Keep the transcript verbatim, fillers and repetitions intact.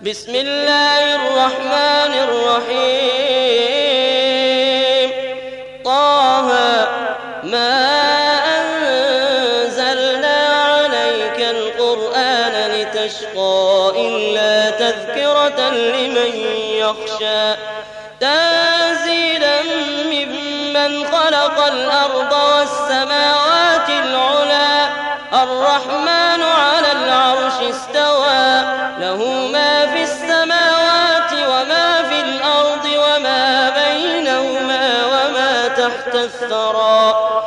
بسم الله الرحمن الرحيم طه ما أنزلنا عليك القرآن لتشقى إلا تذكرة لمن يخشى تنزيلا ممن خلق الأرض والسماوات العلى الرحمن على العرش استوى له ما في السماوات وما في الأرض وما بينهما وما تحت الثرى